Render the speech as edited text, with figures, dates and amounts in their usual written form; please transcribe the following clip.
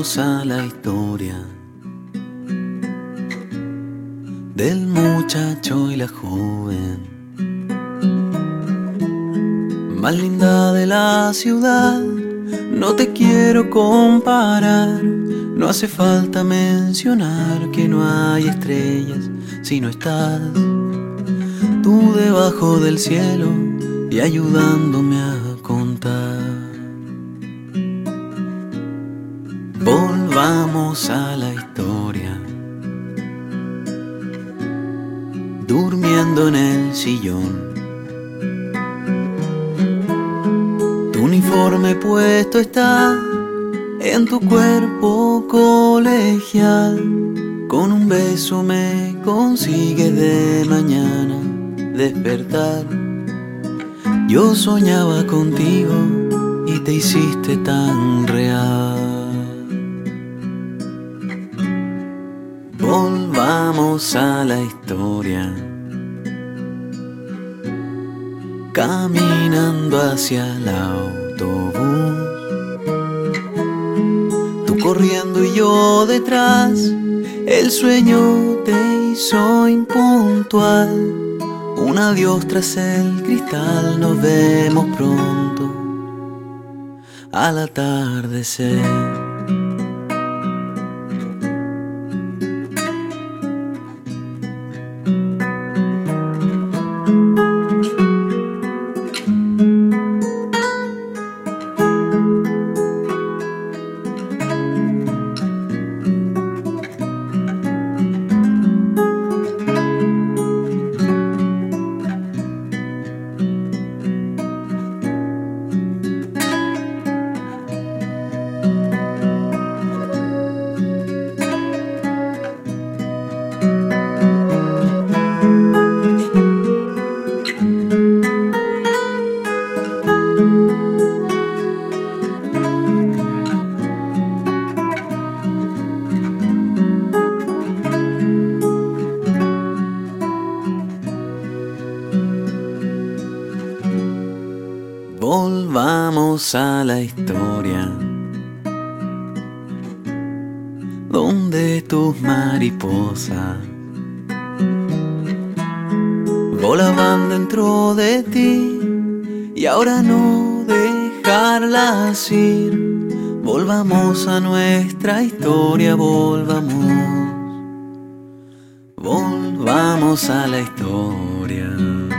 Volvamos a la historia del muchacho y la joven más linda de la ciudad. No te quiero comparar, no hace falta mencionar que no hay estrellas si no estás tú debajo del cielo y ayudándome a contar. Volvamos a la historia, durmiendo en el sillón, tu uniforme puesto está en tu cuerpo colegial. Con un beso me consigues de mañana despertar. Yo soñaba contigo y te hiciste tan real. Volvamos a la historia, caminando hacia el autobús, tú corriendo y yo detrás. El sueño te hizo impuntual. Un adiós tras el cristal, nos vemos pronto al atardecer. Volvamos a la historia donde tus mariposas volaban dentro de ti y ahora no dejarlas ir. Volvamos a nuestra historia, volvamos a la historia.